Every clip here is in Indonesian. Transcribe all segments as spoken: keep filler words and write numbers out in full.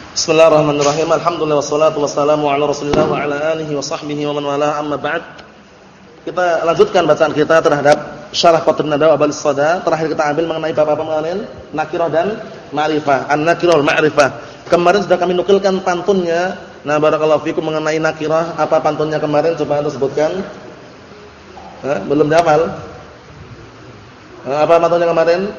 Bismillahirrahmanirrahim. Alhamdulillah wassalatu wassalamu ala Rasulillah wa ala alihi wa sahbihi wa man wala, amma ba'd. Kita lanjutkan bacaan kita terhadap Syarah Qatrun Nada wa Balis Sada. Terakhir kita ambil mengenai bab apa kemarin? Nakirah dan ma'rifah. An-nakirah wal ma'rifah. Kemarin sudah kami nukilkan pantunnya. Nah, barakallahu fikum mengenai nakirah. Apa pantunnya kemarin? Coba Anda sebutkan. Hah? Belum dihafal? Apa pantunnya kemarin?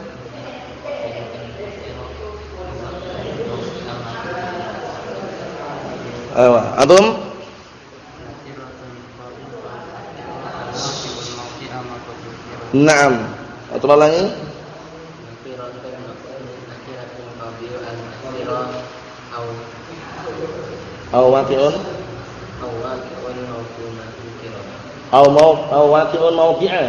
Ayo, antum? Naam. Coba lagi. Aw waqi'un aw mau aw waqi'un mawqi'a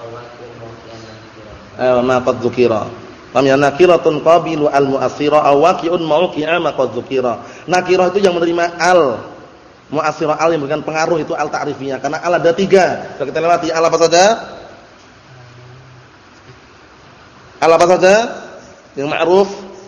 aw ma qad dzukira. Lam ya nakiratun qabilu al-mu'assira aw waqi'un mawqi'a ma qad dzukira. Nakirah itu yang menerima al, mu'assira al yang memberikan pengaruh itu al ta'rifiyah. Karena al ada tiga. Sudah kita lewati al apa saja? Al apa saja? Yang ma'ruf.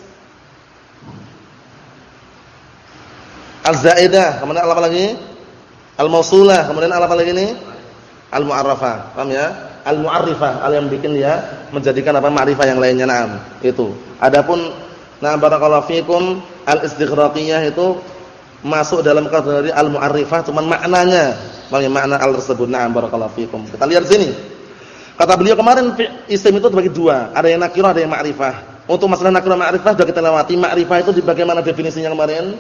Al-zaidah, kemudian al apa lagi? Al-mausulah, kemudian al apa lagi ini? Al-mu'arrafah. Paham ya? Al-mu'arrifah, al yang bikin dia menjadikan apa ma'rifah yang lainnya. Naam, itu. Adapun na barakallahu fikum al-istighraqiyah itu masuk dalam kategori al-mu'arrifah, cuman maknanya, maknanya makna al tersebut. Naam, barakallahu fikum. Kita lihat sini. Kata beliau kemarin isim itu terbagi dua, ada yang nakirah, ada yang ma'rifah. Untuk masalah nakirah ma'rifah sudah kita lewati. Ma'rifah itu bagaimana definisinya kemarin?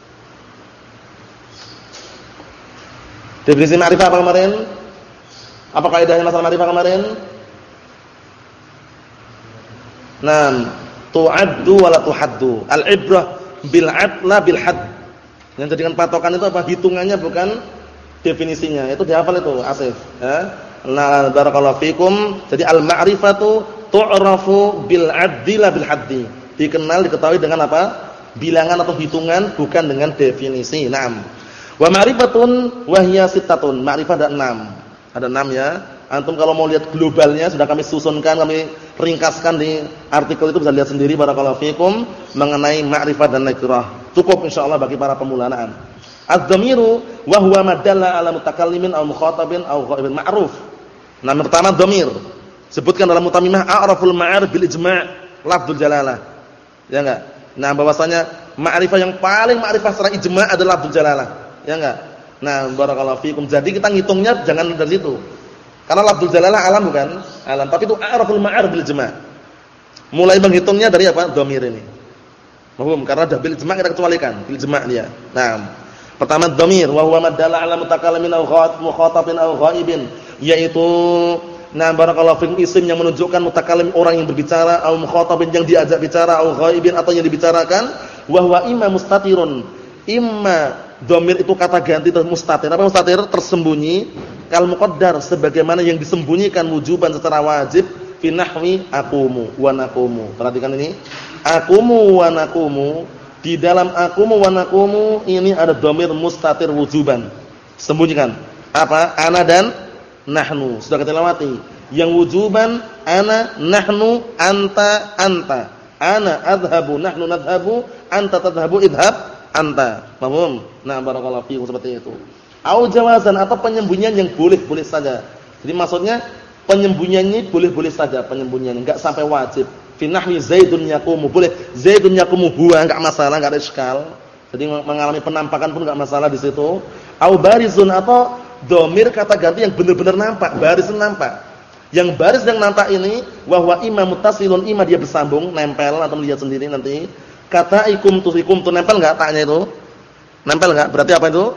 Definisi ma'rifah apa kemarin? Apa kaidahnya masalah ma'rifah kemarin? Naam, tu'addu wa la tuhaddu. Al-ibrah bil 'ad la bil hadd. Yang jadikan patokan itu apa? Hitungannya bukan definisinya. Itu dihafal itu, Asif, ya. Nah, barakallahu fikum. Jadi al-ma'rifatu tu'rafu bil 'addi la bil haddi. Dikenal, diketahui dengan apa? Bilangan atau hitungan, bukan dengan definisi. Naam. Wa ma'rifatun wa hiya sittatun. Ma'rifah ada enam. Ada enam ya. Antum kalau mau lihat globalnya sudah kami susunkan, kami ringkaskan di artikel itu, bisa lihat sendiri barakallahu fikum mengenai ma'rifah dan nakirah. Cukup insyaallah bagi para pemula. Naam. Az-dhamiru wa huwa ma dalla 'ala mutakallimin aw mukhatabin aw ghaibin ma'ruf. Nah, pertama dhamir. Sebutkan dalam mutamimah a'raful ma'arif bil ijma' lafdzul jalalah. Ya enggak? Nah, bahwasanya ma'rifah yang paling ma'rifah secara ijma' adalah lafdzul jalalah. Ya enggak? Nah, barakallahu fikum. Jadi kita ngitungnya jangan dari situ. Karena lafdzul jalalah alam bukan? Alam, tapi itu a'raful ma'arif bil ijma'. Mulai menghitungnya dari apa? Dhamir ini. Mahum, karena dah bil ijma' kita kecualikan, bil ijma' dia. Nah, pertama dhamir wa huwa madalla 'ala mutakallimin aw mukhatabin aw ghaibin, yaitu nah barakallahu fikum isim yang menunjukkan mutakallim orang yang berbicara, aw mukhatabin yang diajak bicara, aw ghaibin atau yang dibicarakan, wa huwa imma mustatirun. Imma dhamir itu kata ganti mustatir. Apa mustatir? Tersembunyi. Kal muqaddar sebagaimana yang disembunyikan wujuban secara wajib fi nahwi aqumu wa naqumu. Perhatikan ini. Aqumu wa naqumu, di dalam aqumu wa naqumu ini ada dhamir mustatir wujuban. Sembunyikan. Apa? Ana dan nahnu. Sudah kita lewati. Yang wujuban ana, nahnu, anta, anta. Ana adhabu, nahnu nadhabu, anta tadhabu, idhab anta. Paham? Nah, barakallahu fiikum seperti itu. Au jawazan atau penyembunyian yang boleh-boleh saja. Jadi maksudnya penyembunyiannya boleh-boleh saja, penyembunyian enggak sampai wajib. Fi nahwi zaidun yaqumu, boleh zaidun yaqumu huwa, enggak masalah, enggak ada iskal. Jadi mengalami penampakan pun enggak masalah di situ. Au barizun atau dhamir kata ganti yang benar-benar nampak, barizun nampak. Yang baris yang nampak ini wa huwa imma muttasilun, imma dia bersambung, nempel atau lihat sendiri nanti. Kata ikum tu ikum tu nempel enggak taknya itu? Nempel enggak? Berarti apa itu?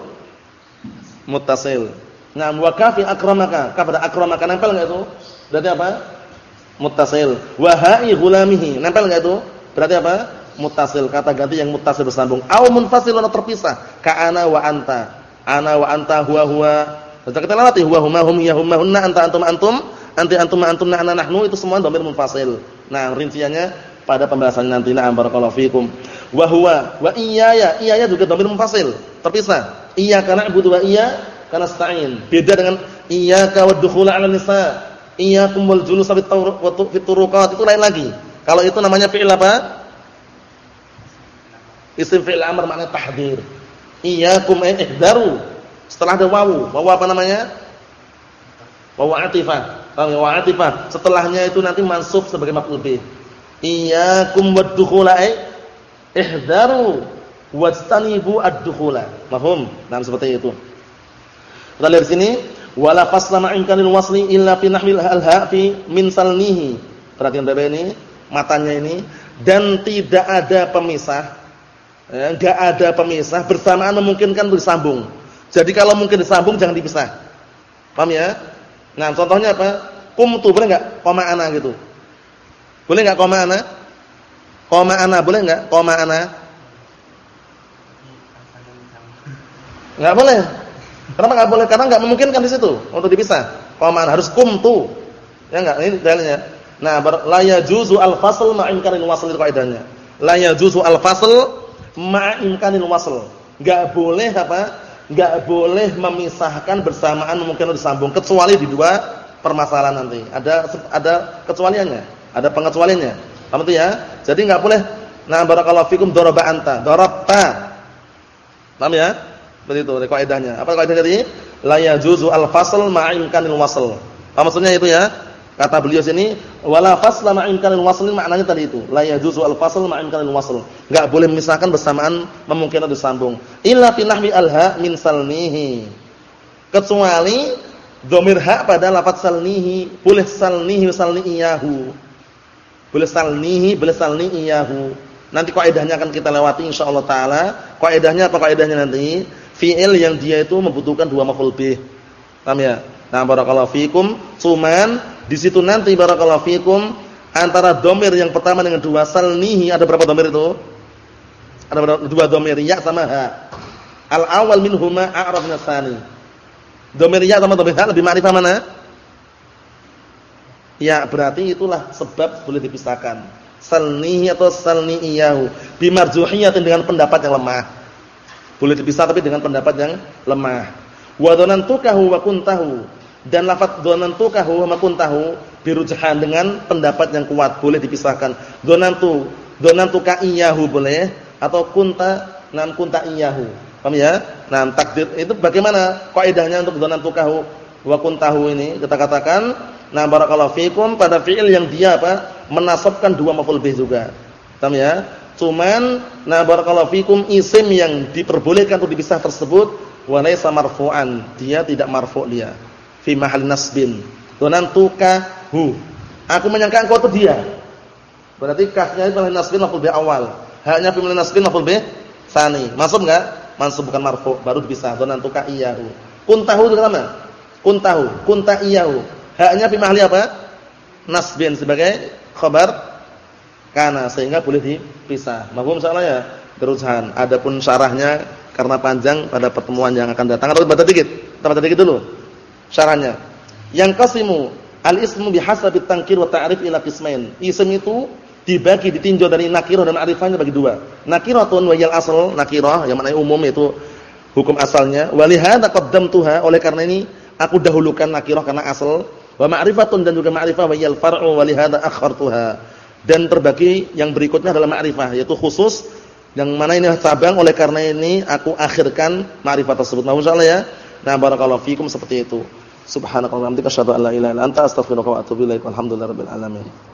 Muttasil. Nah, wa kafi akramaka, kepada akramaka nempel enggak itu? Berarti apa? Muttasil. Wa ha'i ghulamihi, nempel enggak itu? Berarti apa? Muttasil, kata ganti yang muttasil bersambung. Au munfasilun terpisah, ka ana wa anta. Ana wa anta huwa huwa. Sudah kita lewati huwa huma hum ya huma hunna anta antum antum, anti antum antum ana nahnu, itu semua dhamir munfasil. Nah, rinciannya pada pembahasan nanti. Na'am, barakallahu fikum. Wa huwa wa iyaya, iyaya juga dhamir munfasil, terpisah. Iyyaka na'budu wa iyyaka nasta'in. Beda dengan iyyaka wadkhula 'ala nisa, iyyakum wal julus fit turuqat, itu lain lagi. Kalau itu namanya fi'il apa? Isim fi'il amr maknanya tahdzir. Iyyakum an ihdaru. Setelah ada wawu, wawu apa namanya? Wawu atifah. Paham ya? Wawu atifah. Setelahnya itu nanti mansub sebagai maf'ul bih. Iyyakum wad-dukhula ay ihdaru wastanibu ad-dukhula. Paham? Nah, seperti itu. Kita lihat sini, wala fasla ma'imkanil wasli illa fi nahwil al-ha fi min salnihi. Perhatikan Bapak ini, matanya ini, dan tidak ada pemisah. Ya, enggak ada pemisah, bersamaan memungkinkan bersambung. Jadi kalau mungkin disambung jangan dipisah. Paham ya? Nah, contohnya apa? Qumtu boleh enggak koma ana gitu? Boleh enggak koma ana? Koma ana boleh enggak? Koma ana? Enggak boleh. Kenapa enggak boleh? Karena enggak memungkinkan di situ untuk dipisah. Koma ana harus qumtu. Ya enggak? Ini dalilnya. Nah, la yajuzu al-fasl ma'a imkanil wasl qaidahnya. La yajuzu al-fasl ma'a imkanil wasl. Enggak boleh apa? Enggak boleh memisahkan bersamaan memungkinkan disambung kecuali di dua permasalahan nanti. Ada ada kecualiannya, ada pengecualiannya. Paham itu ya? Jadi enggak boleh. Nah, barakallahu fikum daraba anta, darabta. Paham ya? Seperti itu kaidahnya. Apa kaidahnya tadi? La yajuzu al-fasl ma'a imkanil wasl. Apa maksudnya itu ya? Kata beliau sini, wala fasla ma'a imkanil wasl, maknanya tadi itu. La yajuzu al-fasl ma'a imkanil wasl. Enggak boleh memisahkan bersamaan memungkinkan disambung. Illa fi nahwi al-ha min salnihi. Kecuali dhamir ha pada lafaz salnihi, boleh salnihi salni iyahu. Boleh salnihi, boleh salni iyahu. Nanti kaidahnya akan kita lewati insyaallah taala. Kaidahnya apa kaidahnya nanti? Fi'il yang dia itu membutuhkan dua maf'ul bih. Paham ya? Nah, barakallahu fikum, cuman di situ nanti barakallahu fikum antara dhamir yang pertama dengan dua salnihi ada berapa dhamir itu? Ada berapa? Dua dhamir, ya sama ha. Al-awwal minhuma a'rab min ats-tsani. Dhamir ya sama dhamir ha lebih ma'rifah mana? Ya, berarti itulah sebab boleh dipisahkan. Salnihi atau salni iyahu bimarjuhiyatin dengan pendapat yang lemah. Boleh dipisah tapi dengan pendapat yang lemah. Wa dhanantukahu wa kuntahu, dan lafaz dhanantukahu wa kuntahu birujhan dengan pendapat yang kuat, boleh dipisahkan. Dhanantu, dhanantuka iyahu boleh, atau kunta nam kunta iyahu. Paham ya? Nah, takdir itu bagaimana kaidahnya untuk dhanantukahu wa kuntahu ini? Kita katakan, nah barakallahu fikum pada fi'il yang dia apa? Menasabkan dua maf'ul bih juga. Paham ya? Cuman nah barakallahu fikum isim yang diperbolehkan untuk dipisah tersebut wa laysa marfu'an, dia tidak marfu' dia. Fi mahal nasbin. Dhanantukahu. Aku menyangka engkau itu dia. Berarti kafnya itu mahal nasbin maf'ul bih awal. Haknya fi mahal nasbin maf'ul bih tsani. Masuk enggak? Mansub bukan marfu', baru dipisah. Dhanantuka iyahu. Kuntahu itu mana? Kuntahu, kunta iyahu. Haknya fi mahali apa? Nasbin sebagai khabar kana, sehingga boleh dipisah. Mafhum insyaallah ya? Teruskan. Adapun syarahnya karena panjang pada pertemuan yang akan datang, atau baca dikit. Kita baca dikit dulu syarahnya. Yang qasimu al-ismu bihasabi tankir wa ta'rif ila qismain. Ism itu dibagi ditinjau dari nakirah dan ma'rifahnya bagi dua. Nakiratun wa yal asal, nakirah yang maknanya umum itu hukum asalnya. Wa li hadza qaddamtuha, oleh karena ini aku dahulukan nakirah karena asal. Wa ma'rifatun, dan juga ma'rifah wa yal far'u wa li hadza akhartuha. Dan terbagi yang berikutnya adalah ma'rifah, yaitu khusus yang mana ini cabang, oleh karena ini aku akhirkan ma'rifah tersebut. Nah, insyaallah ya. Nah, barakallahu fikum seperti itu. Subhanakallahumma wa bihamdika asyhadu an la ilaha illa anta astaghfiruka wa atubu ilaik. Walhamdulillahirabbil alamin.